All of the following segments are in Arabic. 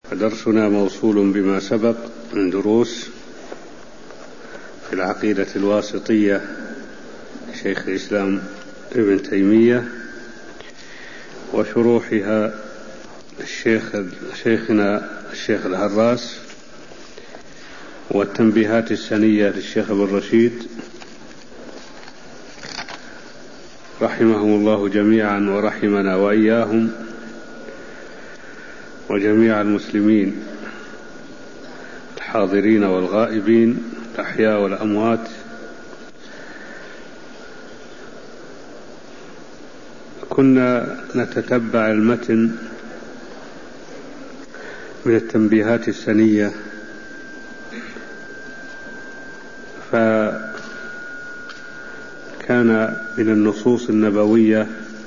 درسنا موصول بما سبق من دروس في العقيدة الواسطية لشيخ الإسلام ابن تيمية وشروحها شيخنا الشيخ الهراس والتنبيهات السنية للشيخ ابن رشيد رحمهم الله جميعا ورحمنا وإياهم وجميع المسلمين الحاضرين والغائبين الأحياء والأموات. كنا نتتبع المتن من التنبيهات السنية، فكان من النصوص النبوية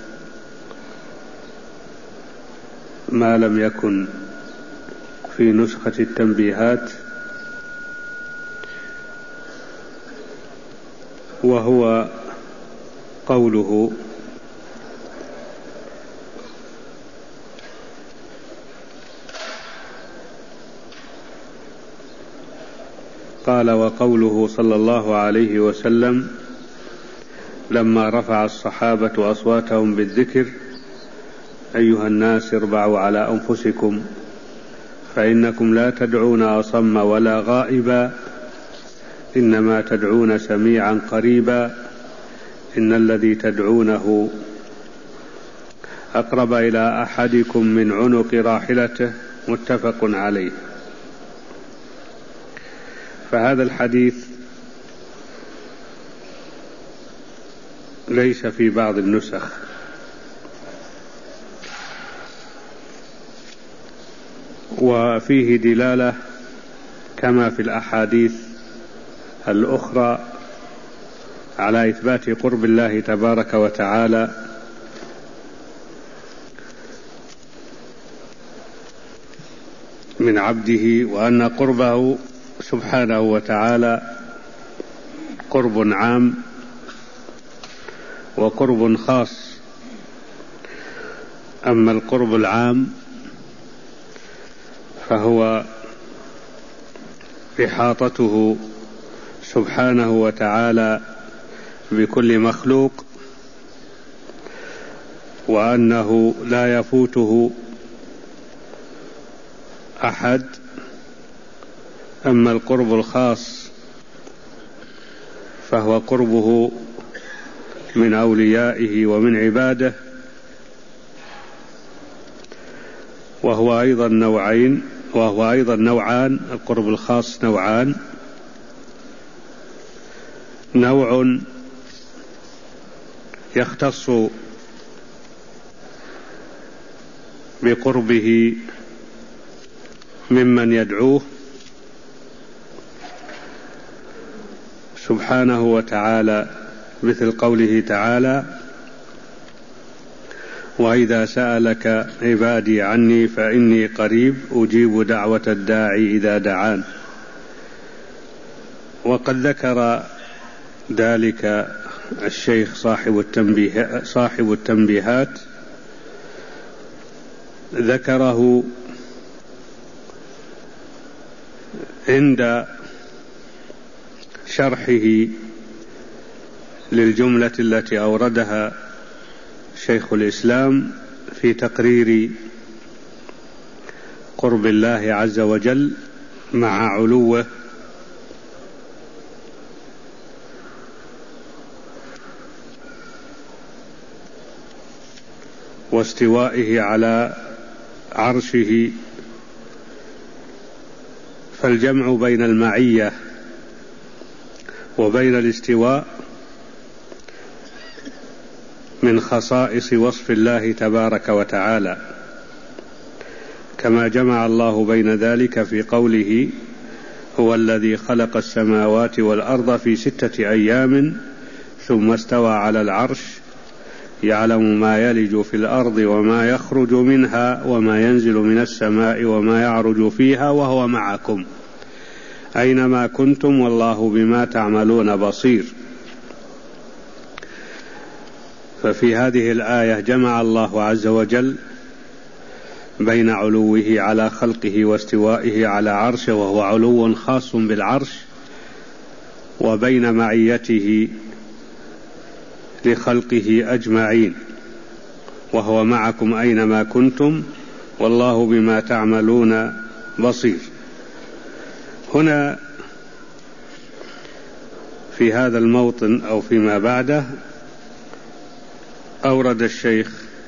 ما لم يكن في نسخة التنبيهات، وهو قوله قال: وقوله صلى الله عليه وسلم لما رفع الصحابة أصواتهم بالذكر: أيها الناس اربعوا على أنفسكم فإنكم لا تدعون أصم ولا غائبا، إنما تدعون سميعا قريبا، إن الذي تدعونه أقرب إلى أحدكم من عنق راحلته، متفق عليه. فهذا الحديث ليس في بعض النسخ، وفيه دلالة كما في الأحاديث الأخرى على إثبات قرب الله تبارك وتعالى من عبده، وأن قربه سبحانه وتعالى قرب عام وقرب خاص. أما القرب العام فهو إحاطته سبحانه وتعالى بكل مخلوق، وأنه لا يفوته أحد. أما القرب الخاص فهو قربه من أوليائه ومن عباده، وهو أيضا نوعان. القرب الخاص نوعان: نوع يختص بقربه ممن يدعوه سبحانه وتعالى، مثل قوله تعالى: وإذا سألك عبادي عني فإني قريب أجيب دعوة الداعي إذا دعان. وقد ذكر ذلك الشيخ صاحب التنبيهات، ذكره عند شرحه للجملة التي أوردها شيخ الإسلام في تقرير قرب الله عز وجل مع علوه واستوائه على عرشه. فالجمع بين المعية وبين الاستواء من خصائص وصف الله تبارك وتعالى، كما جمع الله بين ذلك في قوله: هو الذي خلق السماوات والأرض في 6 أيام ثم استوى على العرش يعلم ما يلج في الأرض وما يخرج منها وما ينزل من السماء وما يعرج فيها وهو معكم أينما كنتم والله بما تعملون بصير. ففي هذه الآية جمع الله عز وجل بين علوه على خلقه واستوائه على عرشه وهو علو خاص بالعرش، وبين معيته لخلقه أجمعين، وهو معكم أينما كنتم والله بما تعملون بصير. هنا في هذا الموطن أو فيما بعده أورد الشيخ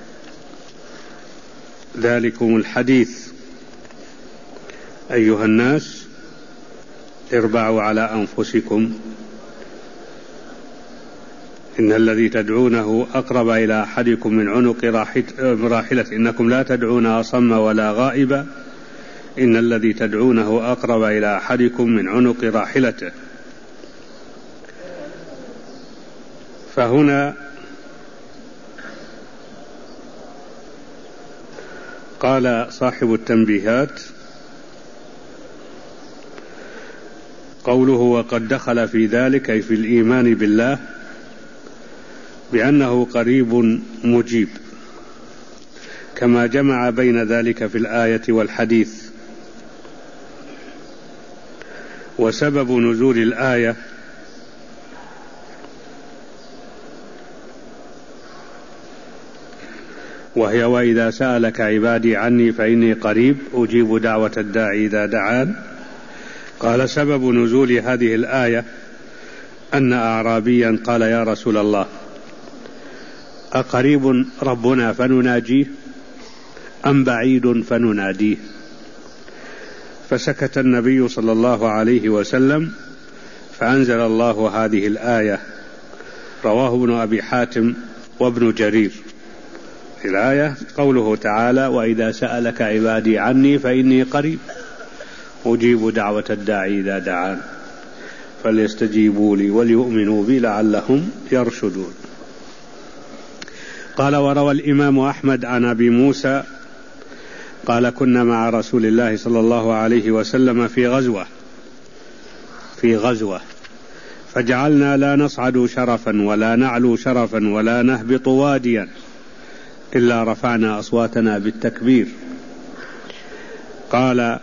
ذلكم الحديث: أيها الناس اربعوا على أنفسكم إن الذي تدعونه أقرب إلى أحدكم من عنق راحلة، إنكم لا تدعون أصم ولا غائبا، إن الذي تدعونه أقرب إلى أحدكم من عنق راحلته. فهنا قال صاحب التنبيهات: قوله وقد دخل في ذلك أي في الإيمان بالله بأنه قريب مجيب، كما جمع بين ذلك في الآية والحديث. وسبب نزول الآية وهي وإذا سألك عبادي عني فإني قريب أجيب دعوة الداعي إذا دعان. قال سبب نزول هذه الآية أن أعرابيا قال: يا رسول الله، أقريب ربنا فنناجيه أم بعيد فنناديه؟ فسكت النبي صلى الله عليه وسلم، فأنزل الله هذه الآية. رواه ابن أبي حاتم وابن جرير. الآية قوله تعالى: وإذا سألك عبادي عني فإني قريب أجيب دعوة الداعي إذا دعان فليستجيبوا لي وليؤمنوا بي لعلهم يرشدون. قال: وروى الإمام أحمد عن أبي موسى قال: كنا مع رسول الله صلى الله عليه وسلم في غزوة فجعلنا لا نصعد شرفا ولا نعلو شرفا ولا نهبط واديا إلا رفعنا أصواتنا بالتكبير. قال: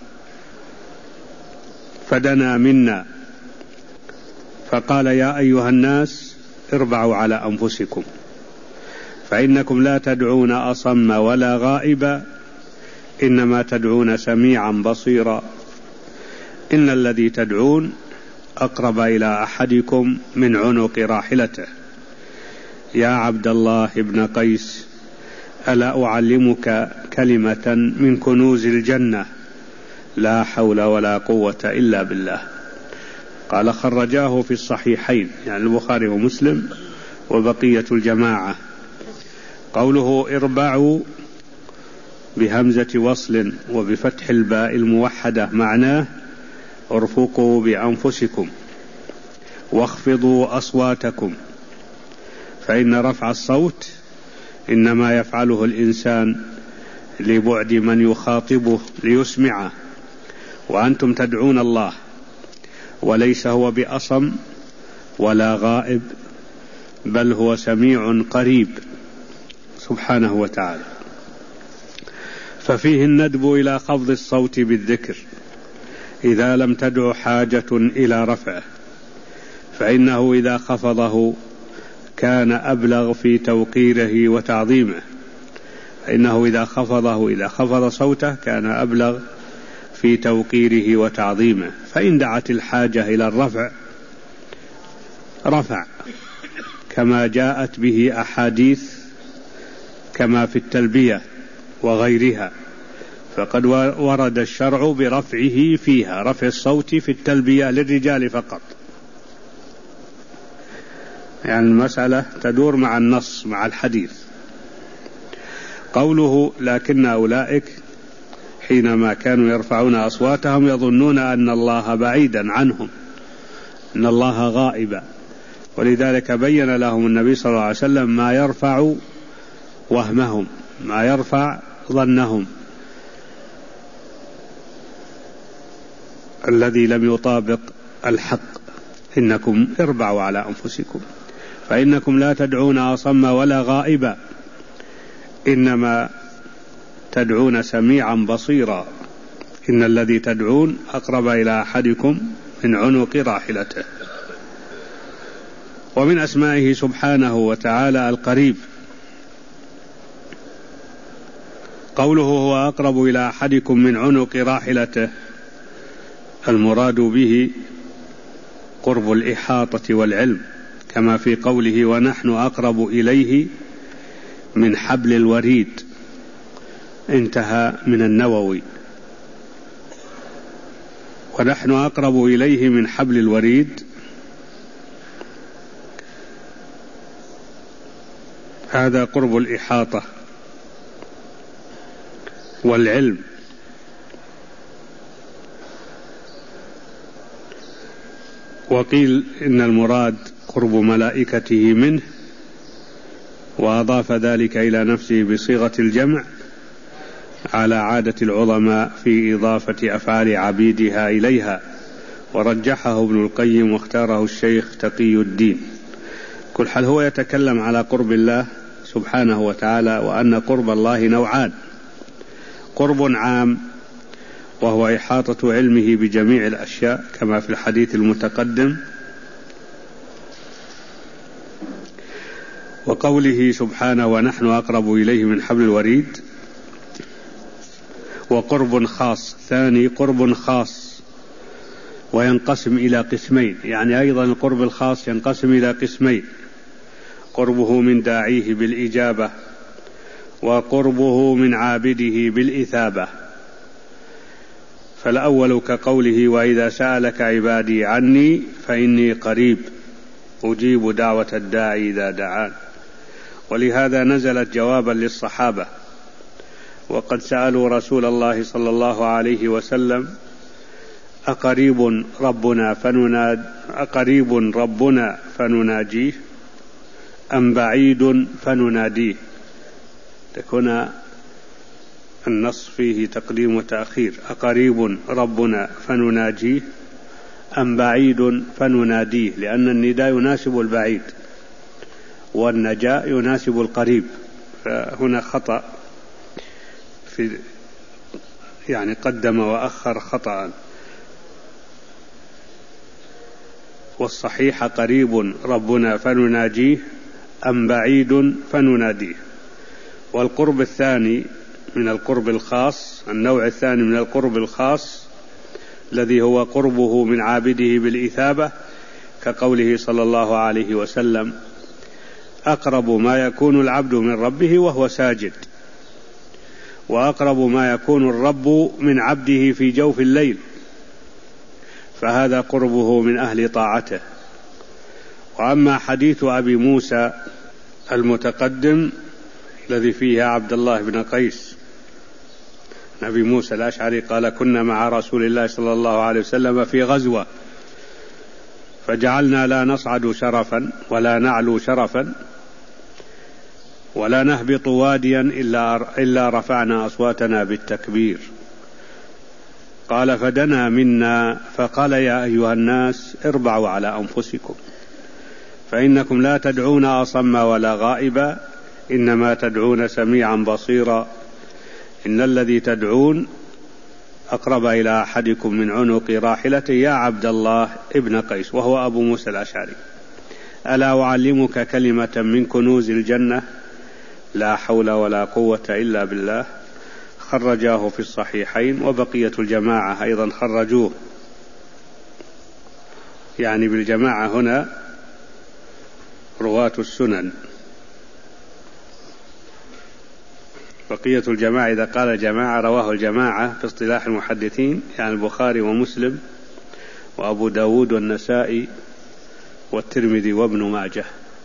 فدنا منا فقال: يا أيها الناس اربعوا على أنفسكم فإنكم لا تدعون أصم ولا غائبا، إنما تدعون سميعا بصيرا، إن الذي تدعون أقرب إلى أحدكم من عنق راحلته. يا عبد الله بن قيس، ألا أعلمك كلمة من كنوز الجنة لا حول ولا قوة إلا بالله؟ قال: خرجاه في الصحيحين، يعني البخاري ومسلم وبقية الجماعة. قوله اربعوا بهمزة وصل وبفتح الباء الموحدة معناه ارفقوا بأنفسكم واخفضوا أصواتكم، فإن رفع الصوت إنما يفعله الإنسان لبعد من يخاطبه ليسمعه، وأنتم تدعون الله وليس هو بأصم ولا غائب، بل هو سميع قريب سبحانه وتعالى. ففيه الندب إلى خفض الصوت بالذكر إذا لم تدع حاجة إلى رفعه، فإنه إذا خفضه كان أبلغ في توقيره وتعظيمه، إذا خفض صوته كان أبلغ في توقيره وتعظيمه. فإن دعت الحاجة إلى الرفع رفع، كما جاءت به أحاديث كما في التلبية وغيرها، فقد ورد الشرع برفعه فيها، رفع الصوت في التلبية للرجال فقط، يعني المسألة تدور مع النص مع الحديث. قوله لكن أولئك حينما كانوا يرفعون أصواتهم يظنون أن الله بعيدا عنهم، أن الله غائبا، ولذلك بين لهم النبي صلى الله عليه وسلم ما يرفع وهمهم، ما يرفع ظنهم الذي لم يطابق الحق. إنكم اربعوا على أنفسكم فإنكم لا تدعون أصم ولا غائبا، إنما تدعون سميعا بصيرا إن الذي تدعون أقرب إلى أحدكم من عنق راحلته. ومن أسمائه سبحانه وتعالى القريب، قوله هو أقرب إلى أحدكم من عنق راحلته، المراد به قرب الإحاطة والعلم، كما في قوله ونحن أقرب إليه من حبل الوريد، انتهى من النووي. ونحن أقرب إليه من حبل الوريد، هذا قرب الإحاطة والعلم. وقيل إن المراد قرب ملائكته منه، وأضاف ذلك إلى نفسه بصيغة الجمع على عادة العظماء في إضافة أفعال عبيدها إليها، ورجحه ابن القيم واختاره الشيخ تقي الدين. كل حال هو يتكلم على قرب الله سبحانه وتعالى، وأن قرب الله نوعان: قرب عام وهو إحاطة علمه بجميع الأشياء كما في الحديث المتقدم، وقوله سبحانه ونحن أقرب إليه من حبل الوريد. وقرب خاص ثاني، قرب خاص وينقسم إلى قسمين، يعني أيضا القرب الخاص ينقسم إلى قسمين: قربه من داعيه بالإجابة، وقربه من عابده بالإثابة. فالأول كقوله وإذا سألك عبادي عني فإني قريب أجيب دعوة الداعي إذا دعان. ولهذا نزلت جوابا للصحابة، وقد سألوا رسول الله صلى الله عليه وسلم أقريب ربنا فنناجيه أم بعيد فنناديه؟ تكون النص فيه تقديم وتأخير: أقريب ربنا فنناجيه أم بعيد فنناديه، لأن النداء يناسب البعيد والنجاء يناسب القريب، فهنا خطأ يعني قدم وأخر خطأ. والصحيح قريب ربنا فنناجيه أم بعيد فنناديه. والقرب الثاني من القرب الخاص، النوع الثاني من القرب الخاص الذي هو قربه من عابده بالإثابة، كقوله صلى الله عليه وسلم أقرب ما يكون العبد من ربه وهو ساجد، وأقرب ما يكون الرب من عبده في جوف الليل، فهذا قربه من أهل طاعته. وأما حديث أبي موسى المتقدم الذي فيه عبد الله بن قيس، أبي موسى الأشعري قال كنا مع رسول الله صلى الله عليه وسلم في غزوة فجعلنا لا نصعد شرفا ولا نعلو شرفا ولا نهبط واديا إلا رفعنا أصواتنا بالتكبير. قال فدنا منا فقال يا أيها الناس اربعوا على أنفسكم فإنكم لا تدعون أصم ولا غائبا إنما تدعون سميعا بصيرا إن الذي تدعون أقرب إلى أحدكم من عنق راحلته يا عبد الله ابن قيس، وهو أبو موسى الأشعري. ألا أعلمك كلمة من كنوز الجنة لا حول ولا قوة إلا بالله؟ خرجاه في الصحيحين، وبقية الجماعة أيضا خرجوه، يعني بالجماعة هنا رواة السنن. بقية الجماعة إذا قال جماعة رواه الجماعة في اصطلاح المحدثين، يعني البخاري ومسلم وأبو داود والنسائي والترمذي وابن ماجه.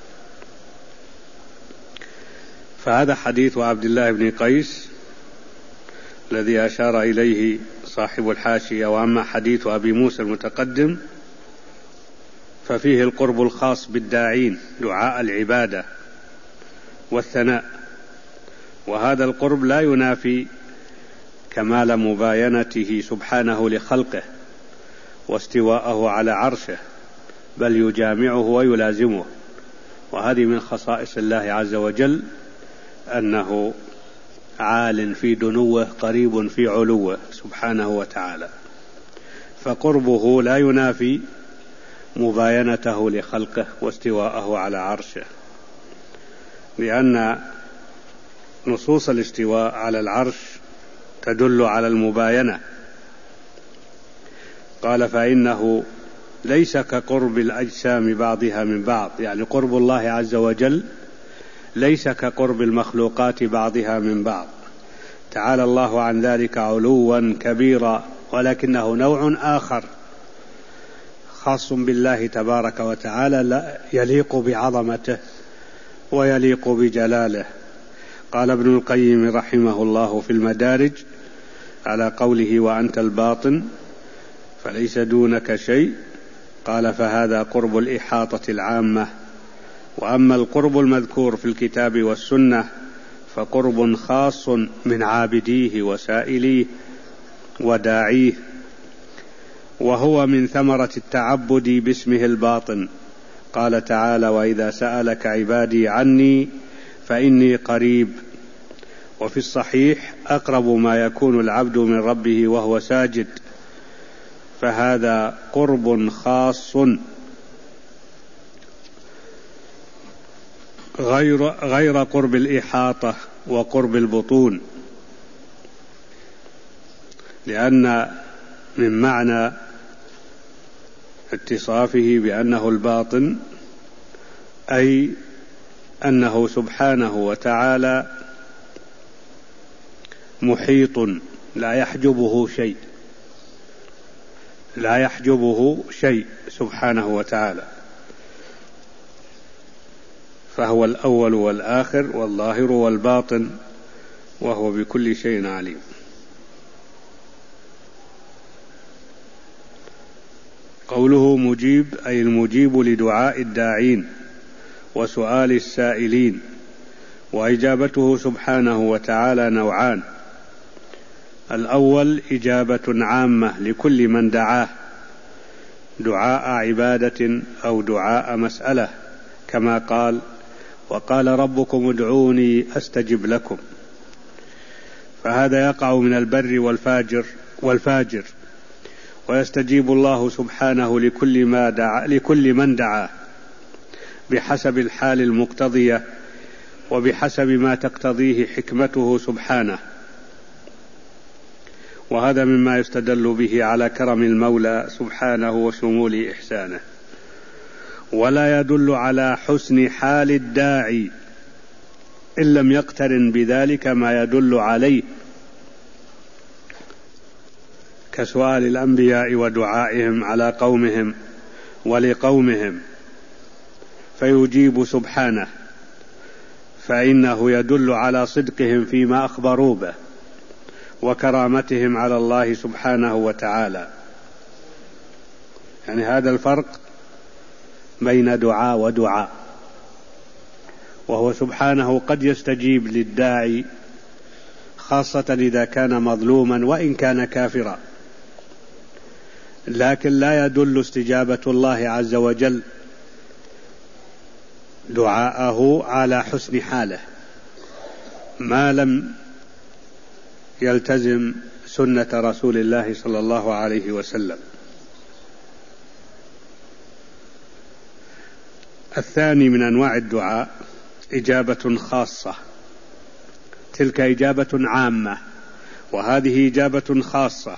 فهذا حديث عبد الله بن قيس الذي أشار إليه صاحب الحاشية. وأما حديث أبي موسى المتقدم ففيه القرب الخاص بالداعين، دعاء العبادة والثناء، وهذا القرب لا ينافي كمال مباينته سبحانه لخلقه واستواءه على عرشه، بل يجامعه عال في دنوه قريب في علوه سبحانه وتعالى، فقربه لا ينافي مباينته لخلقه واستواءه على عرشه، لأن نصوص الاستواء على العرش تدل على المباينة. قال فإنه ليس كقرب الأجسام بعضها من بعض، يعني قرب الله عز وجل ليس كقرب المخلوقات بعضها من بعض، تعالى الله عن ذلك علوا كبيرا، ولكنه نوع آخر خاص بالله تبارك وتعالى لا يليق بعظمته ويليق بجلاله. قال ابن القيم رحمه الله في المدارج على قوله وأنت الباطن فليس دونك شيء، قال فهذا قرب الإحاطة العامة، وأما القرب المذكور في الكتاب والسنة فقرب خاص من عابديه وسائليه وداعيه، وهو من ثمرة التعبد باسمه الباطن. قال تعالى وإذا سألك عبادي عني فإني قريب، وفي الصحيح أقرب ما يكون العبد من ربه وهو ساجد، فهذا قرب خاص غير قرب الإحاطة وقرب البطون، لأن من معنى اتصافه بأنه الباطن أي أنه سبحانه وتعالى محيط لا يحجبه شيء سبحانه وتعالى، فهو الأول والآخر والظاهر والباطن، وهو بكل شيء عليم. قوله مجيب أي المجيب لدعاء الداعين وسؤال السائلين، وإجابته سبحانه وتعالى نوعان: الأول إجابة عامة لكل من دعاه دعاء عبادة أو دعاء مسألة، كما قال وقال ربكم ادعوني أستجب لكم، فهذا يقع من البر والفاجر، ويستجيب الله سبحانه لكل من دعاه بحسب الحال المقتضية وبحسب ما تقتضيه حكمته سبحانه، وهذا مما يستدل به على كرم المولى سبحانه وشمول إحسانه، ولا يدل على حسن حال الداعي إن لم يقترن بذلك ما يدل عليه، كسؤال الأنبياء ودعائهم على قومهم ولقومهم فيجيب سبحانه، فإنه يدل على صدقهم فيما أخبروا به وكرامتهم على الله سبحانه وتعالى. يعني هذا الفرق بين دعاء ودعاء، وهو سبحانه قد يستجيب للداعي خاصة إذا كان مظلوما وإن كان كافرا، لكن لا يدل استجابة الله عز وجل دعاءه على حسن حاله ما لم يلتزم سنة رسول الله صلى الله عليه وسلم. الثاني من أنواع الدعاء إجابة خاصة، تلك إجابة عامة وهذه إجابة خاصة،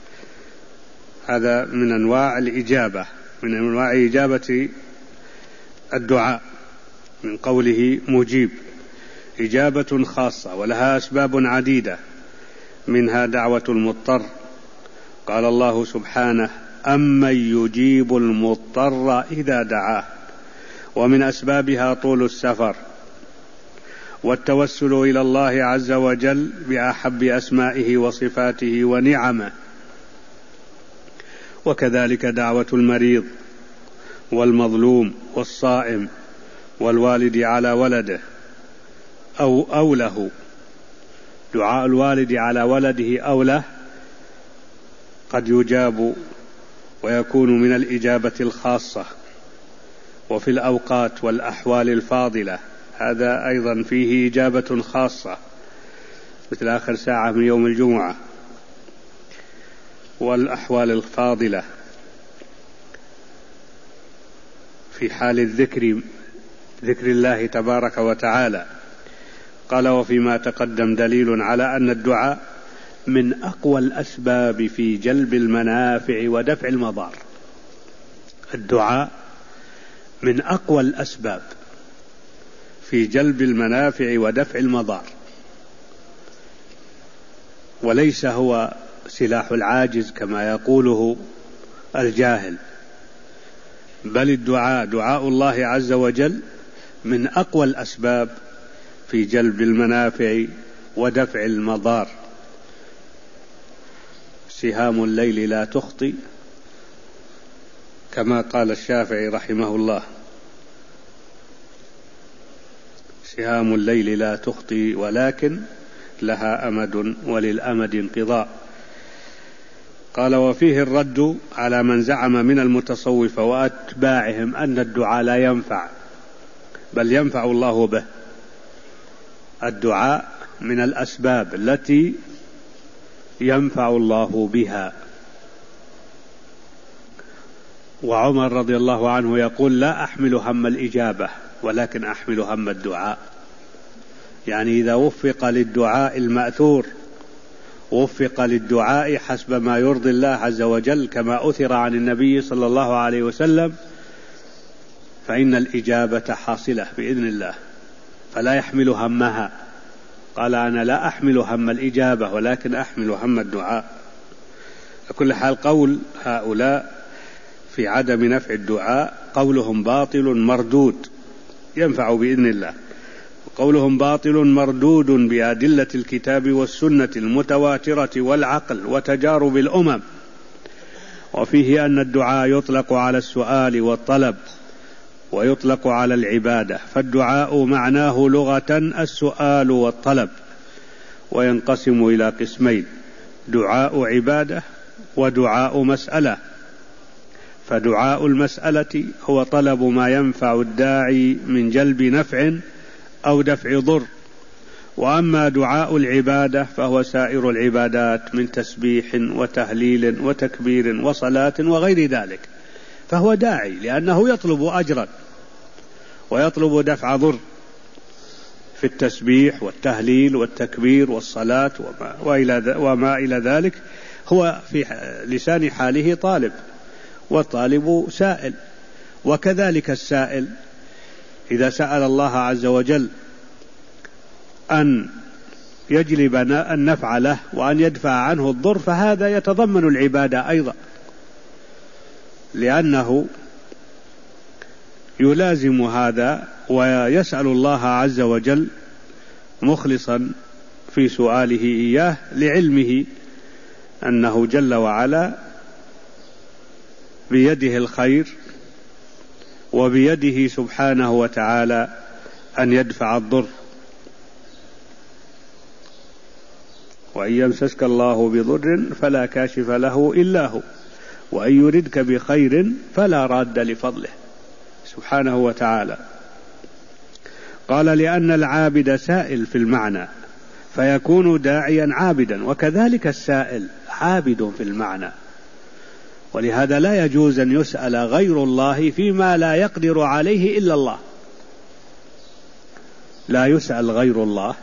هذا من أنواع الإجابة، من أنواع إجابة الدعاء، من قوله مجيب إجابة خاصة ولها أسباب عديدة، منها دعوة المضطر، قال الله سبحانه أمن يجيب المضطر إذا دعاه، ومن أسبابها طول السفر والتوسل إلى الله عز وجل بأحب أسمائه وصفاته ونعمه، وكذلك دعوة المريض والمظلوم والصائم والوالد على ولده أو له، دعاء الوالد على ولده أو له قد يجاب ويكون من الإجابة الخاصة، وفي الأوقات والأحوال الفاضلة هذا أيضا فيه إجابة خاصة، مثل آخر ساعة من يوم الجمعة، والأحوال الفاضلة في حال الذكر، ذكر الله تبارك وتعالى. قال: وفيما تقدم دليل على أن الدعاء من أقوى الأسباب في جلب المنافع ودفع المضار. الدعاء من أقوى الأسباب في جلب المنافع ودفع المضار، وليس هو سلاح العاجز كما يقوله الجاهل، بل الدعاء، دعاء الله عز وجل، من أقوى الأسباب في جلب المنافع ودفع المضار. سهام الليل لا تخطي، كما قال الشافعي رحمه الله: سهام الليل لا تخطي ولكن لها أمد وللأمد انقضاء. قال: وفيه الرد على من زعم من المتصوفة وأتباعهم أن الدعاء لا ينفع، بل ينفع الله به. الدعاء من الأسباب التي ينفع الله بها. وعمر رضي الله عنه يقول: لا أحمل هم الإجابة ولكن أحمل هم الدعاء. يعني إذا وفق للدعاء المأثور، وفق للدعاء حسب ما يرضي الله عز وجل كما أثر عن النبي صلى الله عليه وسلم، فإن الإجابة حاصلة بإذن الله، فلا يحمل همها. قال: أنا لا أحمل هم الإجابة ولكن أحمل هم الدعاء. على كل حال، قول هؤلاء في عدم نفع الدعاء قولهم باطل مردود، ينفع بإذن الله. قولهم باطل مردود بأدلة الكتاب والسنة المتواترة والعقل وتجارب الأمم. وفيه أن الدعاء يطلق على السؤال والطلب ويطلق على العبادة، فالدعاء معناه لغة السؤال والطلب، وينقسم إلى قسمين: دعاء عبادة ودعاء مسألة. فدعاء المسألة هو طلب ما ينفع الداعي من جلب نفع أو دفع ضر. وأما دعاء العبادة فهو سائر العبادات من تسبيح وتهليل وتكبير وصلاة وغير ذلك، فهو داعي لأنه يطلب أجرا ويطلب دفع ضر في التسبيح والتهليل والتكبير والصلاة وما إلى ذلك. هو في لسان حاله طالب، والطالب سائل. وكذلك السائل إذا سأل الله عز وجل أن يجلب النفع له وأن يدفع عنه الضر، فهذا يتضمن العبادة أيضا، لأنه يلازم هذا ويسأل الله عز وجل مخلصا في سؤاله إياه، لعلمه أنه جل وعلا بيده الخير، وبيده سبحانه وتعالى أن يدفع الضر. وإن يمسسك الله بضر فلا كاشف له إلا هو، وإن يردك بخير فلا راد لفضله سبحانه وتعالى. قال: لأن العابد سائل في المعنى فيكون داعيا عابدا، وكذلك السائل عابد في المعنى. ولهذا لا يجوز أن يسأل غير الله فيما لا يقدر عليه إلا الله. لا يسأل غير الله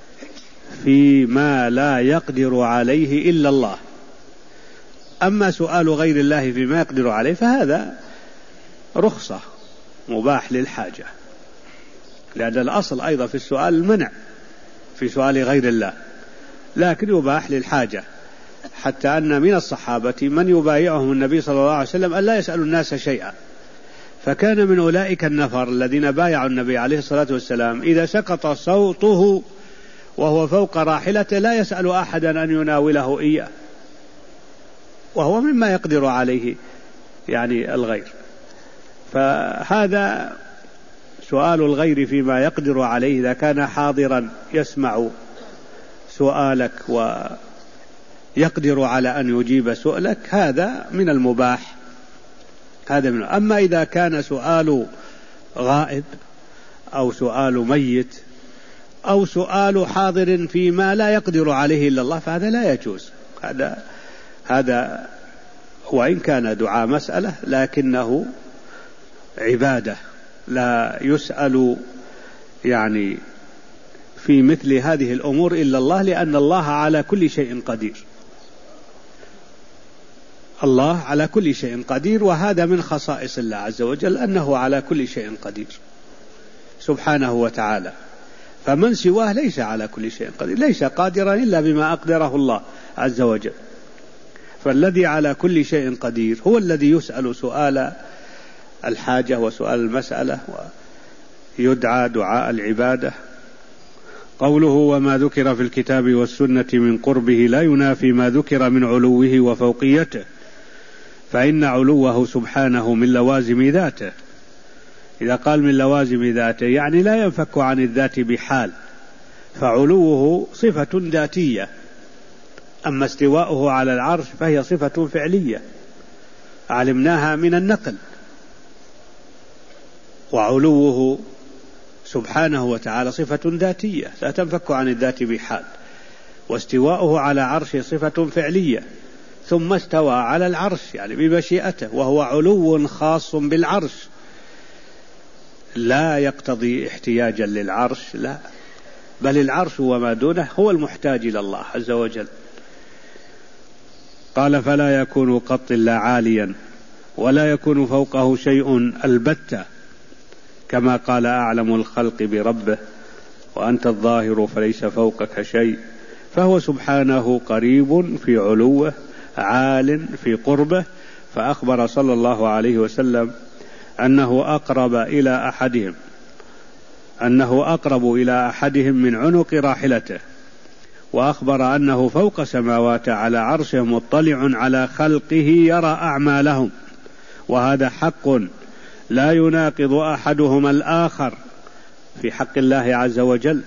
فيما لا يقدر عليه إلا الله. أما سؤال غير الله فيما يقدر عليه فهذا رخصة، مباح للحاجة، لأن الأصل أيضا في السؤال المنع في سؤال غير الله، لكن يباح للحاجة. حتى أن من الصحابة من يبايعهم النبي صلى الله عليه وسلم أن لا يسألوا الناس شيئا، فكان من أولئك النفر الذين بايعوا النبي عليه الصلاة والسلام إذا سقط صوته وهو فوق راحلته لا يسأل أحدا أن يناوله إياه، وهو مما يقدر عليه يعني الغير. فهذا سؤال الغير فيما يقدر عليه إذا كان حاضرا يسمع سؤالك ويقدر على أن يجيب سؤالك، هذا من المباح. أما إذا كان سؤال غائب أو سؤال ميت أو سؤال حاضر فيما لا يقدر عليه إلا الله فهذا لا يجوز. هذا وإن كان دعاء مسألة لكنه عبادة، لا يسأل يعني في مثل هذه الأمور إلا الله، لأن الله على كل شيء قدير. الله على كل شيء قدير، وهذا من خصائص الله عز وجل أنه على كل شيء قدير سبحانه وتعالى. فمن سواه ليس على كل شيء قدير، ليس قادرا إلا بما أقدره الله عز وجل. فالذي على كل شيء قدير هو الذي يسأل سؤال الحاجة وسؤال المسألة ويدعى دعاء العبادة. قوله وما ذكر في الكتاب والسنة من قربه لا ينافي ما ذكر من علوه وفوقيته، فإن علوه سبحانه من لوازم ذاته. إذا قال من لوازم ذاته يعني لا ينفك عن الذات بحال، فعلوه صفة ذاتية. أما استواؤه على العرش فهي صفة فعلية علمناها من النقل. وعلوه سبحانه وتعالى صفة ذاتية لا تنفك عن الذات بحال، واستواؤه على عرش صفة فعلية، ثم استوى على العرش يعني بمشيئته، وهو علو خاص بالعرش لا يقتضي احتياجا للعرش، لا، بل العرش وما دونه هو المحتاج إلى الله عز وجل. قال فلا يكون قط إلا عاليا، ولا يكون فوقه شيء البتة، كما قال أعلم الخلق بربه وأنت الظاهر فليس فوقك شيء. فهو سبحانه قريب في علوه عال في قربه. فأخبر صلى الله عليه وسلم أنه أقرب إلى أحدهم من عنق راحلته، وأخبر أنه فوق سماوات على عرشه مطلع على خلقه يرى أعمالهم، وهذا حق لا يناقض أحدهما الآخر في حق الله عز وجل.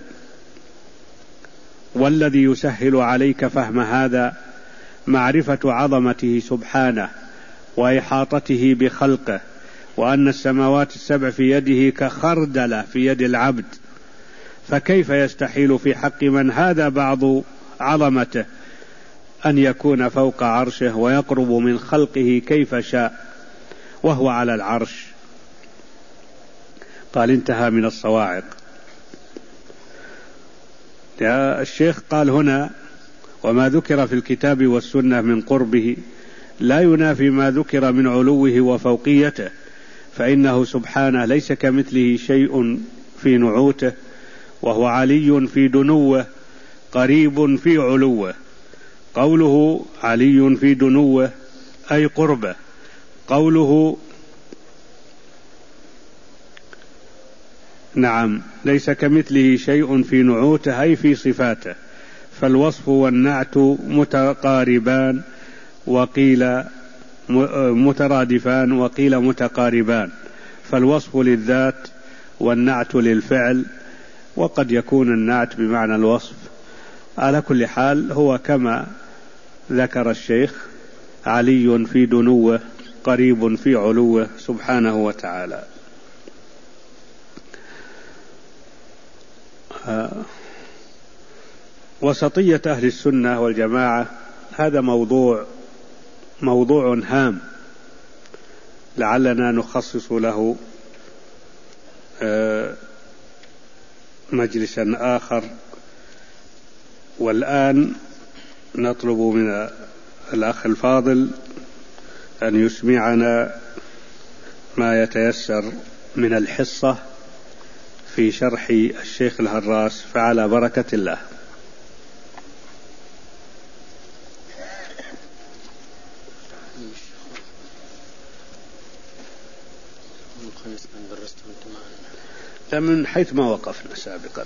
والذي يسهل عليك فهم هذا معرفة عظمته سبحانه وإحاطته بخلقه، وأن السماوات السبع في يده كخردلة في يد العبد، فكيف يستحيل في حق من هذا بعض عظمته أن يكون فوق عرشه ويقرب من خلقه كيف شاء وهو على العرش. قال انتهى من الصواعق. الشيخ قال هنا وما ذكر في الكتاب والسنة من قربه لا ينافي ما ذكر من علوه وفوقيته، فإنه سبحانه ليس كمثله شيء في نعوته، وهو علي في دنوه قريب في علوه. قوله علي في دنوه أي قربه. قوله نعم ليس كمثله شيء في نعوته أي في صفاته. فالوصف والنعت متقاربان وقيل مترادفان وقيل متقاربان، فالوصف للذات والنعت للفعل، وقد يكون النعت بمعنى الوصف. على كل حال هو كما ذكر الشيخ علي في دنوه قريب في علوه سبحانه وتعالى. وسطية أهل السنة والجماعة هذا موضوع هام لعلنا نخصص له مجلسا آخر. والآن نطلب من الأخ الفاضل أن يسمعنا ما يتيسر من الحصة في شرح الشيخ الهراس، فعلى بركة الله. من حيث ما وقفنا سابقا.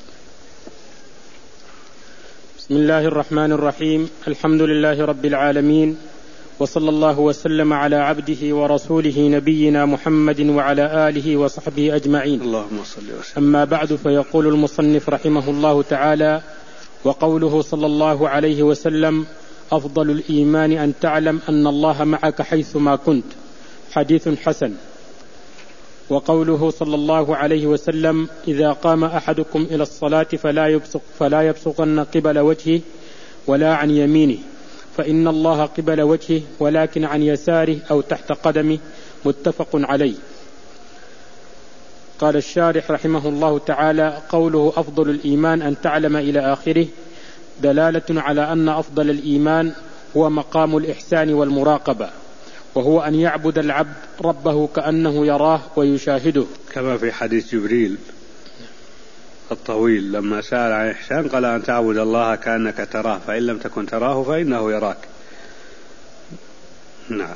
بسم الله الرحمن الرحيم. الحمد لله رب العالمين، وصلى الله وسلم على عبده ورسوله نبينا محمد وعلى آله وصحبه أجمعين. اللهم صل وسلم. أما بعد، فيقول المصنف رحمه الله تعالى: وقوله صلى الله عليه وسلم: أفضل الإيمان أن تعلم أن الله معك حيثما كنت. حديث حسن. وقوله صلى الله عليه وسلم: إذا قام أحدكم إلى الصلاة فلا يبصقن قبل وجهه ولا عن يمينه، فإن الله قبل وجهه ولكن عن يساره أو تحت قدمه، متفق عليه. قال الشارح رحمه الله تعالى: قوله أفضل الإيمان أن تعلم إلى آخره دلالة على أن أفضل الإيمان هو مقام الإحسان والمراقبة، وهو أن يعبد العبد ربه كأنه يراه ويشاهده، كما في حديث جبريل الطويل لما سأل عن الإحسان قال: أن تعبد الله كأنك تراه فإن لم تكن تراه فإنه يراك. نعم.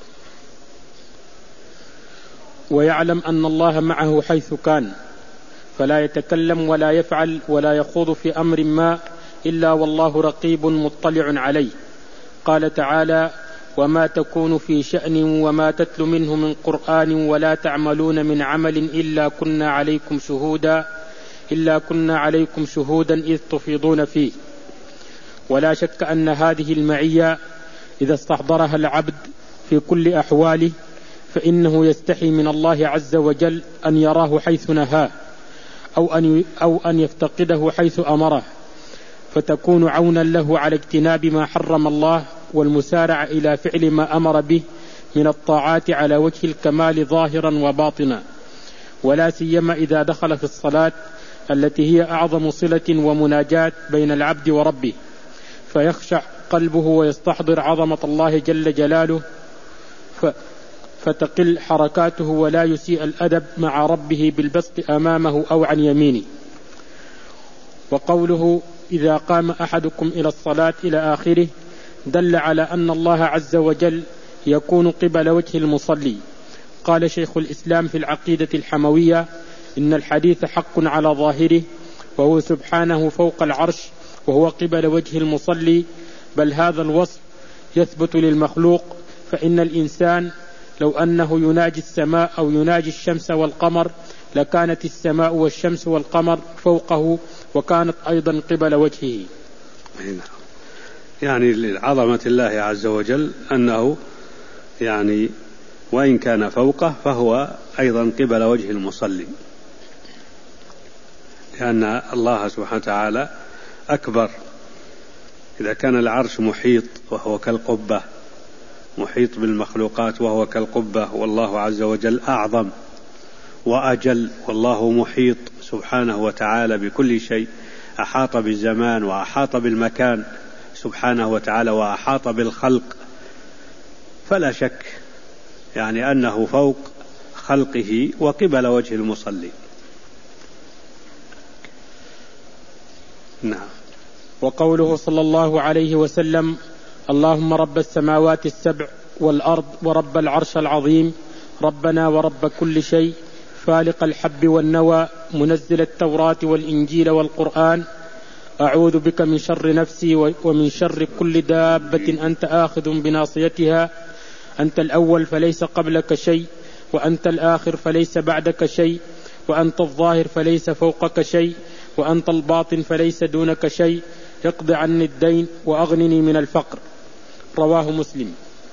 ويعلم أن الله معه حيث كان، فلا يتكلم ولا يفعل ولا يخوض في أمر ما إلا والله رقيب مطلع عليه. قال تعالى: وما تكون في شأن وما تتل منه من قرآن ولا تعملون من عمل إلا كنا عليكم شهودا إذ تفيضون فيه. ولا شك أن هذه المعية إذا استحضرها العبد في كل أحواله فإنه يستحي من الله عز وجل أن يراه حيث نهاه أو أن يفتقده حيث أمره، فتكون عونا له على اجتناب ما حرم الله والمسارع إلى فعل ما أمر به من الطاعات على وجه الكمال ظاهرا وباطنا، ولا سيما إذا دخل في الصلاة التي هي أعظم صلة ومناجاة بين العبد وربه، فيخشع قلبه ويستحضر عظمة الله جل جلاله، فتقل حركاته ولا يسيء الأدب مع ربه بالبسط أمامه أو عن يمينه. وقوله: إذا قام أحدكم إلى الصلاة إلى آخره دل على أن الله عز وجل يكون قبل وجه المصلي. قال شيخ الإسلام في العقيدة الحموية: إن الحديث حق على ظاهره، وهو سبحانه فوق العرش وهو قبل وجه المصلي، بل هذا الوصف يثبت للمخلوق، فإن الإنسان لو أنه يناجي السماء أو يناجي الشمس والقمر لكانت السماء والشمس والقمر فوقه وكانت أيضا قبل وجهه. يعني لعظمة الله عز وجل أنه يعني وإن كان فوقه فهو أيضا قبل وجه المصلي، لأن الله سبحانه وتعالى أكبر. إذا كان العرش محيط وهو كالقبة، محيط بالمخلوقات وهو كالقبة، والله عز وجل أعظم وأجل، والله محيط سبحانه وتعالى بكل شيء، أحاط بالزمان وأحاط بالمكان سبحانه وتعالى وأحاط بالخلق، فلا شك يعني أنه فوق خلقه وقبل وجه المصلي. نعم. وقوله صلى الله عليه وسلم: اللهم رب السماوات السبع والأرض ورب العرش العظيم، ربنا ورب كل شيء، فالق الحب والنوى، منزل التوراة والإنجيل والقرآن، أعوذ بك من شر نفسي ومن شر كل دابة أنت آخذ بناصيتها، أنت الأول فليس قبلك شيء، وأنت الآخر فليس بعدك شيء، وأنت الظاهر فليس فوقك شيء، وأنت الباطن فليس دونك شيء، اقض عني الدين وأغنني من الفقر. رواه مسلم.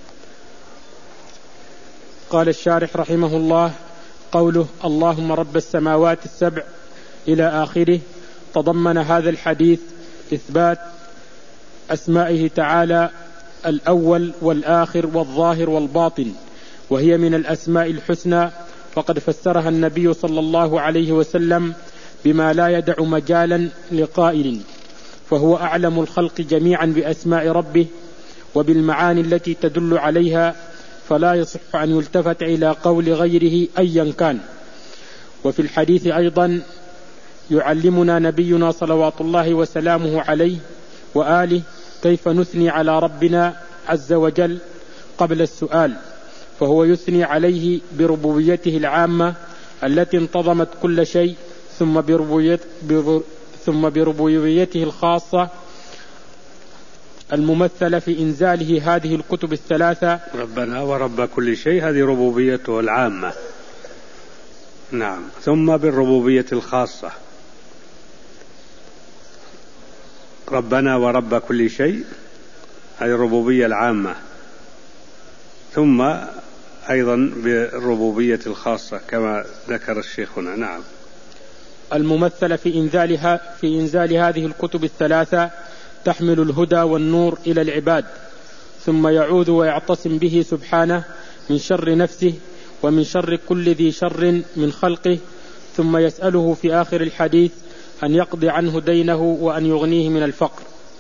قال الشارح رحمه الله: قوله اللهم رب السماوات السبع إلى آخره تضمن هذا الحديث إثبات أسمائه تعالى الأول والآخر والظاهر والباطن، وهي من الأسماء الحسنى، وقد فسرها النبي صلى الله عليه وسلم بما لا يدع مجالا لقائل، فهو أعلم الخلق جميعا بأسماء ربه وبالمعاني التي تدل عليها، فلا يصح أن يلتفت إلى قول غيره أيا كان. وفي الحديث أيضا يعلمنا نبينا صلوات الله وسلامه عليه وآله كيف نثني على ربنا عز وجل قبل السؤال، فهو يثني عليه بربوبيته العامة التي انتظمت كل شيء، ثم بربوبيته الخاصة الممثلة في إنزاله هذه الكتب الثلاثة. ربنا ورب كل شيء، هذه ربوبيته العامة. نعم. ثم بالربوبية الخاصة، ربنا ورب كل شيء، هذه الربوبية العامة. ثم أيضا بالربوبية الخاصة كما ذكر الشيخ هنا. نعم. الممثلة في إنزال هذه الكتب الثلاثة تحمل الهدى والنور إلى العباد، ثم يعوذ ويعتصم به سبحانه من شر نفسه ومن شر كل ذي شر من خلقه، ثم يسأله في آخر الحديث أن يقضي عنه دينه وأن يغنيه من الفقر.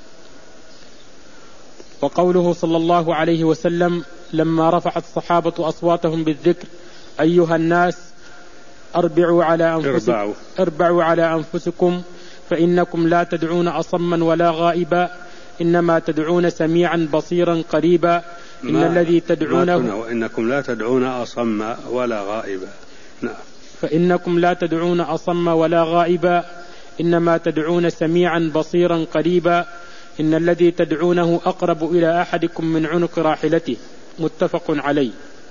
وقوله صلى الله عليه وسلم لما رفع الصحابة أصواتهم بالذكر: أيها الناس اربعوا على أنفسكم فإنكم لا تدعون أصما ولا غائبا، إنما تدعون سميعا بصيرا قريبا، إن الذي تدعونه وإنكم لا تدعون أصم ولا غائبا. نعم. فإنكم لا تدعون أصم ولا غائبا، إنما تدعون سميعا بصيرا قريبا، إن الذي تدعونه أقرب إلى أحدكم من عنق راحلته. متفق عليه.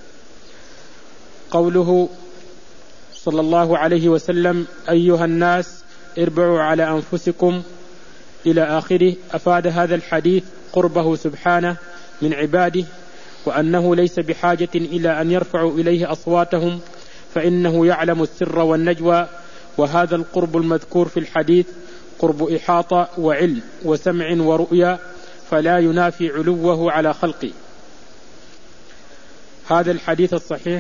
قوله صلى الله عليه وسلم أيها الناس اربعوا على أنفسكم إلى آخره، أفاد هذا الحديث قربه سبحانه من عباده، وأنه ليس بحاجة إلى أن يرفعوا إليه أصواتهم، فإنه يعلم السر والنجوى. وهذا القرب المذكور في الحديث قرب إحاطة وعلم وسمع ورؤيا، فلا ينافي علوه على خلقه. هذا الحديث الصحيح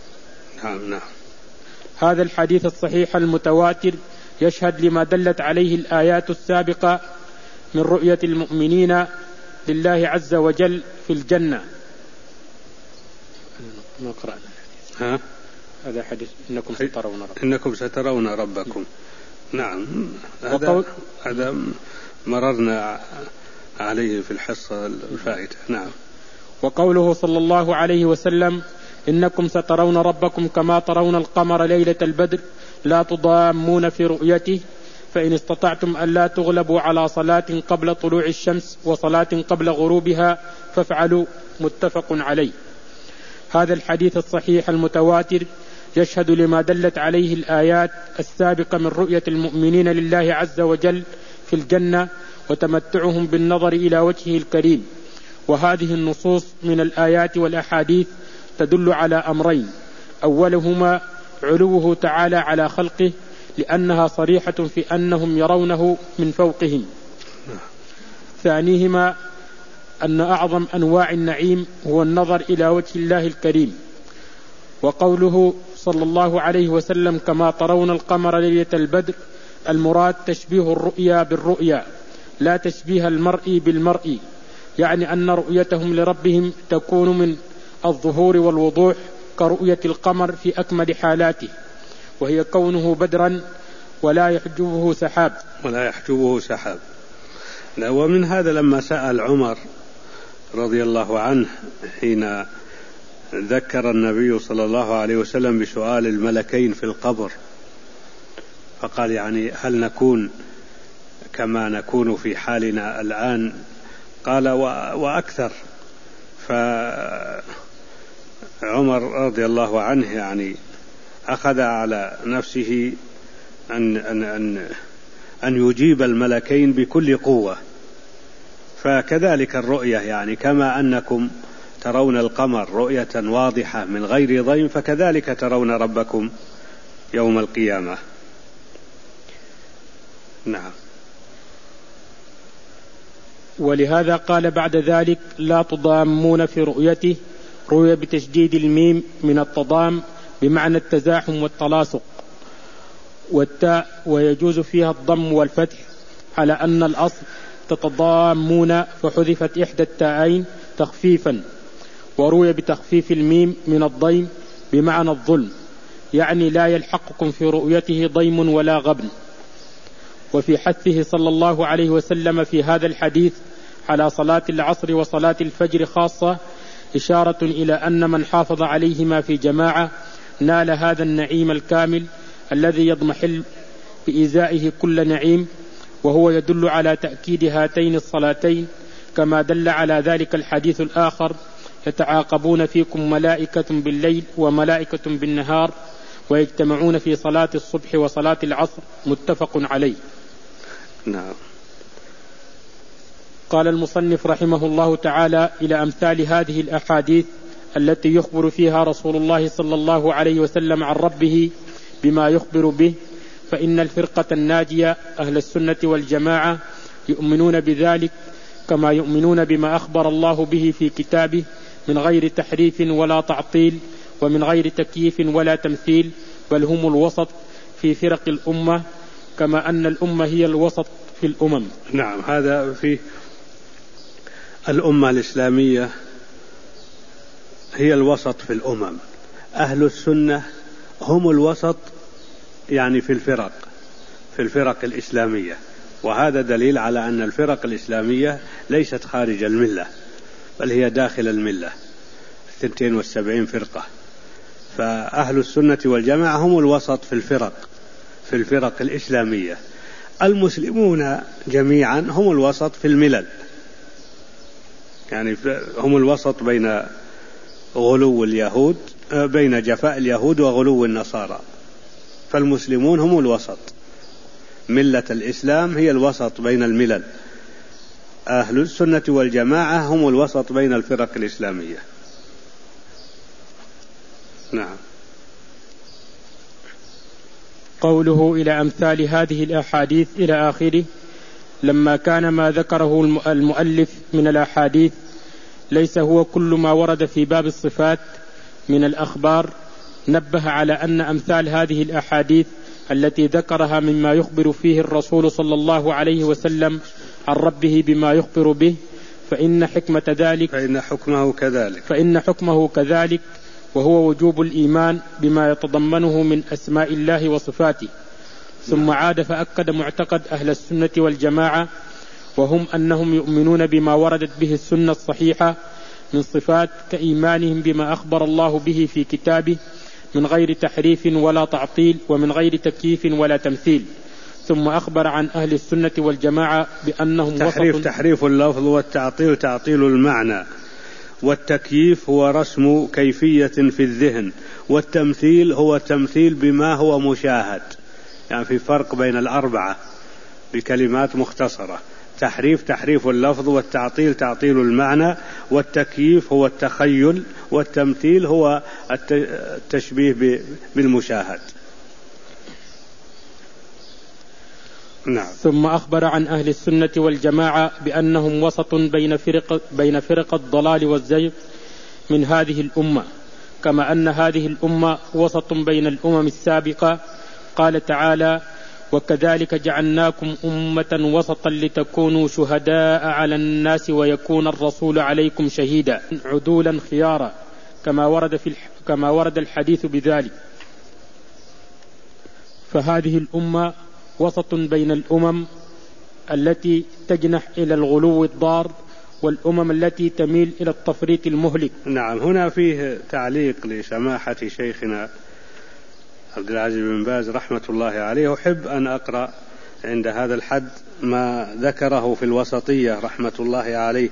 هذا الحديث الصحيح المتواتر يشهد لما دلت عليه الآيات السابقة من رؤية المؤمنين لله عز وجل في الجنة. ما قرأنا هذا حديث إنكم سترون ربكم. نعم. هذا مررنا عليه في الحصة الفائتة. نعم. وقوله صلى الله عليه وسلم إنكم سترون ربكم كما ترون القمر ليلة البدر لا تضامون في رؤيته، فإن استطعتم أن لا تغلبوا على صلاة قبل طلوع الشمس وصلاة قبل غروبها فافعلوا. متفق عليه. هذا الحديث الصحيح المتواتر يشهد لما دلت عليه الآيات السابقة من رؤية المؤمنين لله عز وجل في الجنة وتمتعهم بالنظر إلى وجهه الكريم. وهذه النصوص من الآيات والأحاديث تدل على أمرين: أولهما علوه تعالى على خلقه، لأنها صريحة في أنهم يرونه من فوقهم. ثانيهما أن أعظم أنواع النعيم هو النظر إلى وجه الله الكريم. وقوله صلى الله عليه وسلم كما ترون القمر ليلة البدر، المراد تشبيه الرؤيا بالرؤيا لا تشبيه المرء بالمرء، يعني أن رؤيتهم لربهم تكون من الظهور والوضوح كرؤية القمر في أكمل حالاته، وهي كونه بدرا ولا يحجبه سحاب. ومن هذا لما سأل عمر رضي الله عنه حين ذكر النبي صلى الله عليه وسلم بسؤال الملكين في القبر، فقال يعني هل نكون كما نكون في حالنا الآن؟ قال وأكثر. فعمر رضي الله عنه يعني أخذ على نفسه أن يجيب الملكين بكل قوة. فكذلك الرؤية، يعني كما أنكم ترون القمر رؤية واضحة من غير ضيم، فكذلك ترون ربكم يوم القيامة. نعم. ولهذا قال بعد ذلك لا تضامون في رؤيته، روي بتشديد الميم من التضام بمعنى التزاحم والتلاصق، والتاء ويجوز فيها الضم والفتح، على أن الأصل تتضامون فحذفت إحدى التاءين تخفيفا. وروي بتخفيف الميم من الضيم بمعنى الظلم، يعني لا يلحقكم في رؤيته ضيم ولا غبن. وفي حثه صلى الله عليه وسلم في هذا الحديث على صلاة العصر وصلاة الفجر خاصة إشارة إلى أن من حافظ عليهما في جماعة نال هذا النعيم الكامل الذي يضمحل بإزائه كل نعيم، وهو يدل على تأكيد هاتين الصلاتين، كما دل على ذلك الحديث الآخر: يتعاقبون فيكم ملائكة بالليل وملائكة بالنهار ويجتمعون في صلاة الصبح وصلاة العصر. متفق عليه. نعم. قال المصنف رحمه الله تعالى: إلى أمثال هذه الأحاديث التي يخبر فيها رسول الله صلى الله عليه وسلم عن ربه بما يخبر به، فإن الفرقة الناجية أهل السنة والجماعة يؤمنون بذلك كما يؤمنون بما أخبر الله به في كتابه من غير تحريف ولا تعطيل ومن غير تكييف ولا تمثيل، بل هم الوسط في فرق الأمة كما أن الأمة هي الوسط في الأمم. نعم، هذا في الأمة الإسلامية هي الوسط في الأمم. أهل السنة هم الوسط يعني في الفرق الإسلامية، وهذا دليل على أن الفرق الإسلامية ليست خارج الملة بل هي داخل الملة 72 فرقة. فأهل السنة والجماعة هم الوسط في الفرق الإسلامية. المسلمون جميعا هم الوسط في الملل، يعني هم الوسط بين غلو اليهود، بين جفاء اليهود وغلو النصارى. فالمسلمون هم الوسط، ملة الإسلام هي الوسط بين الملل. أهل السنة والجماعة هم الوسط بين الفرق الإسلامية. نعم. قوله إلى أمثال هذه الأحاديث إلى آخره، لما كان ما ذكره المؤلف من الأحاديث ليس هو كل ما ورد في باب الصفات من الأخبار، نبه على أن أمثال هذه الأحاديث التي ذكرها مما يخبر فيه الرسول صلى الله عليه وسلم عن ربه بما يخبر به فإن حكمه كذلك، وهو وجوب الإيمان بما يتضمنه من أسماء الله وصفاته. ثم عاد فأكد معتقد أهل السنة والجماعة، وهم أنهم يؤمنون بما وردت به السنة الصحيحة من صفات كإيمانهم بما أخبر الله به في كتابه من غير تحريف ولا تعطيل ومن غير تكييف ولا تمثيل. ثم أخبر عن أهل السنة والجماعة بأنهم تحريف اللفظ، والتعطيل تعطيل المعنى، والتكييف هو رسم كيفية في الذهن، والتمثيل هو تمثيل بما هو مشاهد. يعني في فرق بين الأربعة بكلمات مختصرة. تحريف اللفظ، والتعطيل تعطيل المعنى، والتكييف هو التخيل، والتمثيل هو التشبيه بالمشاهد. نعم. ثم أخبر عن أهل السنة والجماعة بأنهم وسط بين فرق الضلال والزيغ من هذه الأمة، كما أن هذه الأمة وسط بين الأمم السابقة. قال تعالى: وكذلك جعلناكم أمة وسطا لتكونوا شهداء على الناس ويكون الرسول عليكم شهيدا، عدولا خيارا، كما ورد الحديث بذلك. فهذه الأمة وسط بين الأمم التي تجنح إلى الغلو الضار والأمم التي تميل إلى التفريط المهلك. نعم. هنا فيه تعليق لسماحة شيخنا عبد العزيز بن باز رحمة الله عليه. أحب أن أقرأ عند هذا الحد ما ذكره في الوسطية رحمة الله عليه.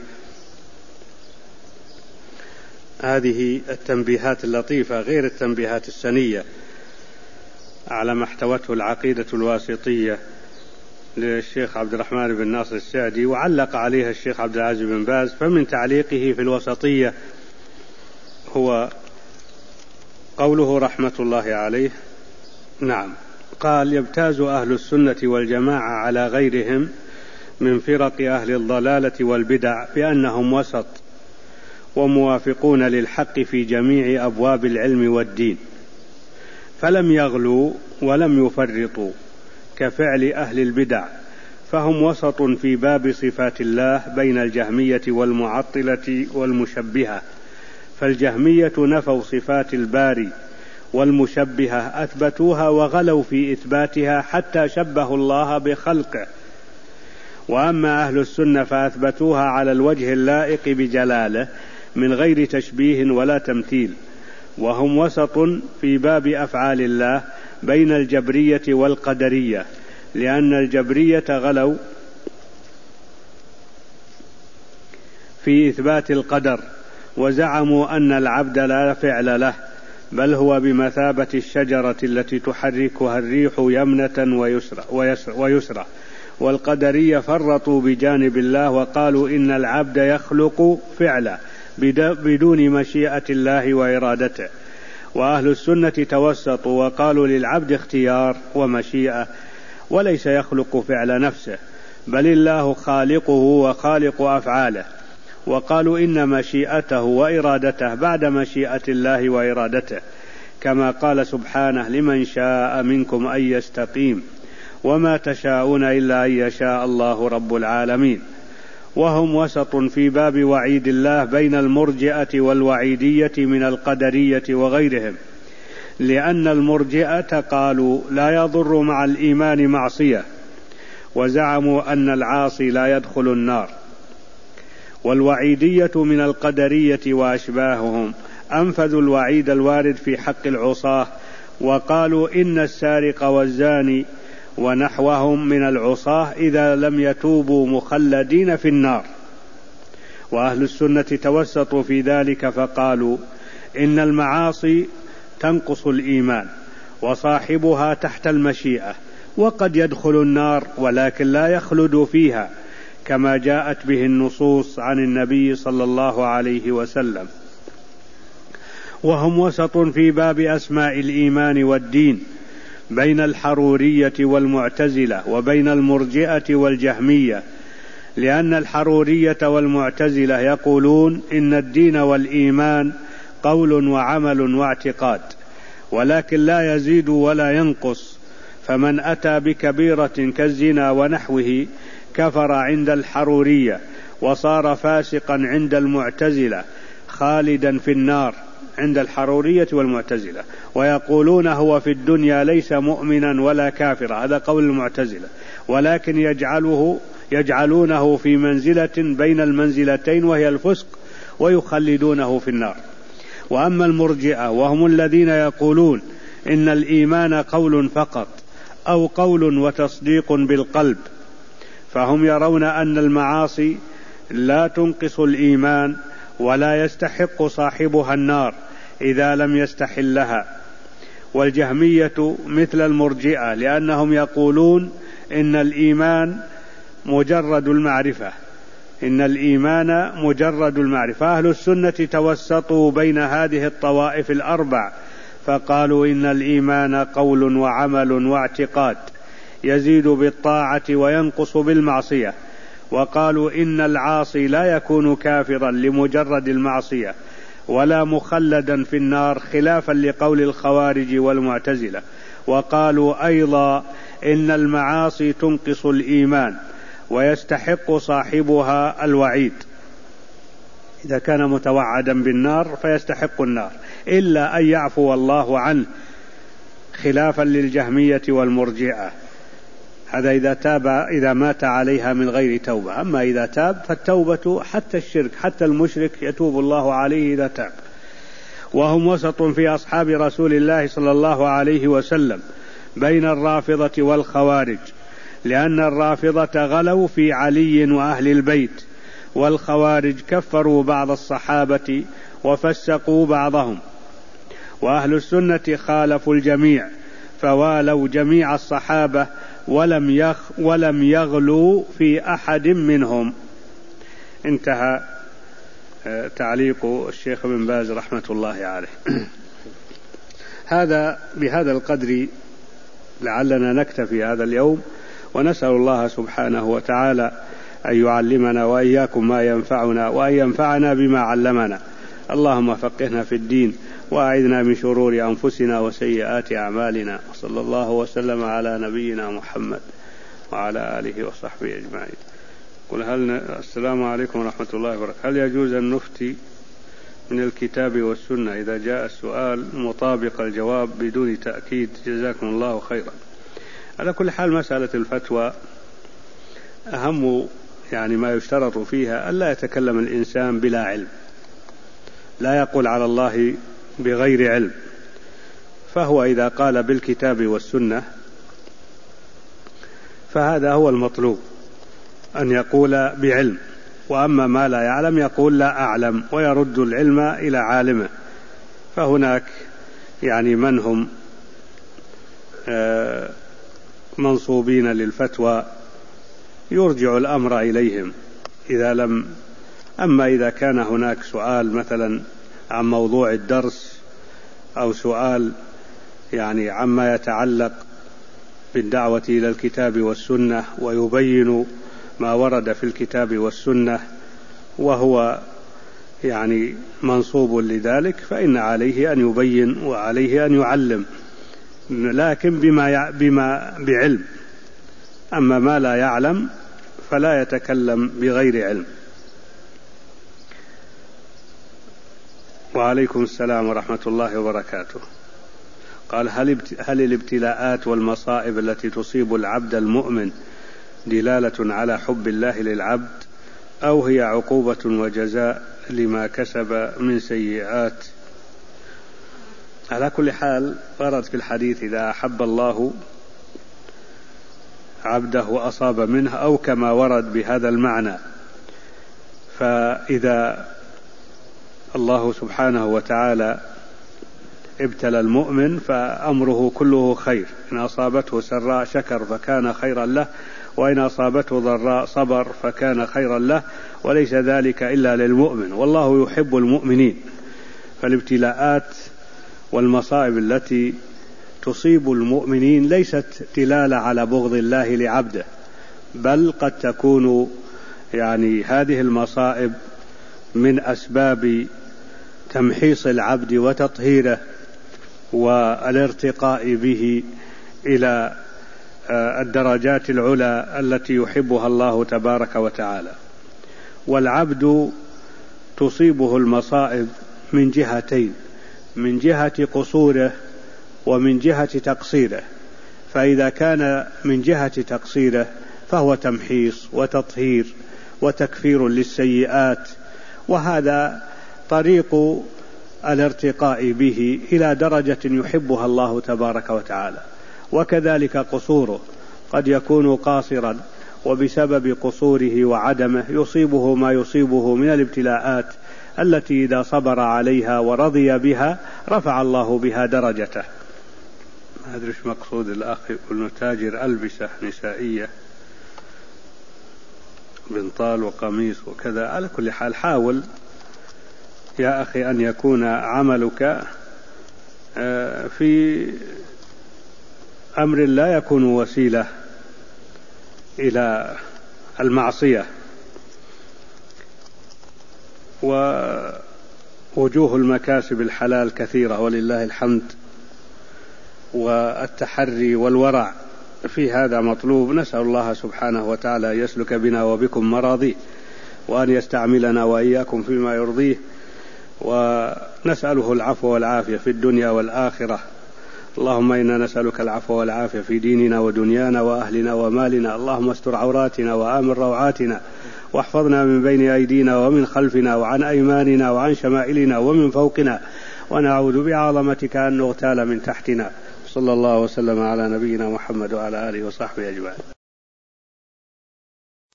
هذه التنبيهات اللطيفة غير التنبيهات السنية على ما احتوته العقيدة الواسطية للشيخ عبد الرحمن بن ناصر السعدي، وعلق عليها الشيخ عبد العزيز بن باز. فمن تعليقه في الوسطية هو قوله رحمة الله عليه. نعم. قال: يمتاز أهل السنة والجماعة على غيرهم من فرق أهل الضلالة والبدع بأنهم وسط وموافقون للحق في جميع أبواب العلم والدين، فلم يغلوا ولم يفرطوا كفعل أهل البدع، فهم وسط في باب صفات الله بين الجهمية والمعطلة والمشبهة. فالجهمية نفوا صفات الباري، والمشبهة أثبتوها وغلوا في إثباتها حتى شبهوا الله بخلقه. وأما أهل السنة فأثبتوها على الوجه اللائق بجلاله من غير تشبيه ولا تمثيل، وهم وسط في باب أفعال الله بين الجبرية والقدرية، لأن الجبرية غلوا في إثبات القدر وزعموا أن العبد لا فعل له، بل هو بمثابة الشجرة التي تحركها الريح يمنة ويسرى. والقدرية فرطوا بجانب الله وقالوا إن العبد يخلق فعلا بدون مشيئة الله وإرادته. وأهل السنة توسطوا وقالوا للعبد اختيار ومشيئة، وليس يخلق فعل نفسه، بل الله خالقه وخالق أفعاله. وقالوا إن مشيئته وإرادته بعد مشيئة الله وإرادته، كما قال سبحانه: لمن شاء منكم أن يستقيم وما تشاءون إلا أن يشاء الله رب العالمين. وهم وسط في باب وعيد الله بين المرجئة والوعيدية من القدرية وغيرهم، لأن المرجئة قالوا لا يضر مع الإيمان معصية، وزعموا أن العاصي لا يدخل النار. والوعيدية من القدرية وأشباههم أنفذوا الوعيد الوارد في حق العصاة، وقالوا إن السارق والزاني ونحوهم من العصاة إذا لم يتوبوا مخلدين في النار. وأهل السنة توسطوا في ذلك فقالوا إن المعاصي تنقص الإيمان وصاحبها تحت المشيئة، وقد يدخل النار ولكن لا يخلد فيها، كما جاءت به النصوص عن النبي صلى الله عليه وسلم. وهم وسط في باب أسماء الإيمان والدين بين الحرورية والمعتزلة وبين المرجئة والجهمية، لأن الحرورية والمعتزلة يقولون إن الدين والإيمان قول وعمل واعتقاد، ولكن لا يزيد ولا ينقص. فمن أتى بكبيرة كالزنا ونحوه كفر عند الحرورية، وصار فاسقا عند المعتزلة، خالدا في النار عند الحرورية والمعتزلة. ويقولون هو في الدنيا ليس مؤمنا ولا كافرا، هذا قول المعتزلة، ولكن يجعلونه في منزلة بين المنزلتين وهي الفسق، ويخلدونه في النار. وأما المرجئة وهم الذين يقولون إن الإيمان قول فقط أو قول وتصديق بالقلب، فهم يرون أن المعاصي لا تنقص الإيمان ولا يستحق صاحبها النار إذا لم يستحلها. والجهمية مثل المرجئة، لأنهم يقولون إن الإيمان مجرد المعرفة، أهل السنة توسطوا بين هذه الطوائف الأربع فقالوا إن الإيمان قول وعمل واعتقاد، يزيد بالطاعة وينقص بالمعصية. وقالوا إن العاصي لا يكون كافرا لمجرد المعصية ولا مخلدا في النار، خلافا لقول الخوارج والمعتزلة. وقالوا أيضا إن المعاصي تنقص الإيمان ويستحق صاحبها الوعيد، إذا كان متوعدا بالنار فيستحق النار إلا أن يعفو الله عنه، خلافا للجهمية والمرجئة. هذا إذا مات عليها من غير توبة. أما إذا تاب فالتوبة حتى الشرك، حتى المشرك يتوب الله عليه إذا تاب. وهم وسط في أصحاب رسول الله صلى الله عليه وسلم بين الرافضة والخوارج، لأن الرافضة غلوا في علي وأهل البيت، والخوارج كفروا بعض الصحابة وفسقوا بعضهم. وأهل السنة خالفوا الجميع فوالوا جميع الصحابة ولم يغلوا في أحد منهم. انتهى تعليق الشيخ بن باز رحمة الله عليه. بهذا القدر لعلنا نكتفي هذا اليوم، ونسأل الله سبحانه وتعالى أن يعلمنا وإياكم ما ينفعنا، وأن ينفعنا بما علمنا. اللهم فقهنا في الدين، وأعذنا من شرور أنفسنا وسيئات أعمالنا، وصلى الله وسلم على نبينا محمد وعلى آله وصحبه أجمعين. السلام عليكم ورحمة الله وبركاته. هل يجوز أن نفتي من الكتاب والسنة إذا جاء السؤال مطابق الجواب بدون تأكيد؟ جزاكم الله خيرا. على كل حال مسألة الفتوى أهم ما يشترط فيها ألا يتكلم الإنسان بلا علم، لا يقول على الله بغير علم. فهو إذا قال بالكتاب والسنة فهذا هو المطلوب، أن يقول بعلم. وأما ما لا يعلم يقول لا أعلم، ويرد العلم إلى عالمه. فهناك من هم منصوبين للفتوى يرجع الأمر إليهم إذا لم أما إذا كان هناك سؤال مثلا عن موضوع الدرس أو سؤال يعني عما يتعلق بالدعوة إلى الكتاب والسنة ويبين ما ورد في الكتاب والسنة وهو يعني منصوب لذلك، فإن عليه أن يبين وعليه أن يعلم، لكن بما بعلم. أما ما لا يعلم فلا يتكلم بغير علم. وعليكم السلام ورحمة الله وبركاته. قال: هل الابتلاءات والمصائب التي تصيب العبد المؤمن دلالة على حب الله للعبد، أو هي عقوبة وجزاء لما كسب من سيئات؟ على كل حال ورد في الحديث: إذا أحب الله عبده أصاب منه، أو كما ورد بهذا المعنى. فإذا الله سبحانه وتعالى ابتلى المؤمن فأمره كله خير، إن أصابته سراء شكر فكان خيرا له، وإن أصابته ضراء صبر فكان خيرا له، وليس ذلك إلا للمؤمن، والله يحب المؤمنين. فالابتلاءات والمصائب التي تصيب المؤمنين ليست دلالة على بغض الله لعبده، بل قد تكون يعني هذه المصائب من أسباب تمحيص العبد وتطهيره والارتقاء به إلى الدرجات العلى التي يحبها الله تبارك وتعالى. والعبد تصيبه المصائب من جهتين: من جهة قصوره ومن جهة تقصيره. فإذا كان من جهة تقصيره فهو تمحيص وتطهير وتكفير للسيئات، وهذا طريق الارتقاء به إلى درجة يحبها الله تبارك وتعالى. وكذلك قصوره، قد يكون قاصرا وبسبب قصوره وعدمه يصيبه ما يصيبه من الابتلاءات التي إذا صبر عليها ورضي بها رفع الله بها درجته. ما أدري ايش مقصود الأخ يقول تاجر ألبسة نسائية، بنطال وقميص وكذا. على كل حال حاول يا أخي أن يكون عملك في أمر لا يكون وسيلة إلى المعصية. ووجوه المكاسب الحلال كثيرة ولله الحمد، والتحري والورع في هذا مطلوب. نسأل الله سبحانه وتعالى يسلك بنا وبكم مراضيه، وأن يستعملنا وإياكم فيما يرضيه، ونسأله العفو والعافية في الدنيا والآخرة. اللهم إنا نسألك العفو والعافية في ديننا ودنيانا وأهلنا ومالنا. اللهم استر عوراتنا وآمن روعاتنا، واحفظنا من بين أيدينا ومن خلفنا وعن أيماننا وعن شمائلنا ومن فوقنا، ونعوذ بعظمتك أن نغتال من تحتنا. صلى الله وسلم على نبينا محمد وعلى آله وصحبه أجمعين.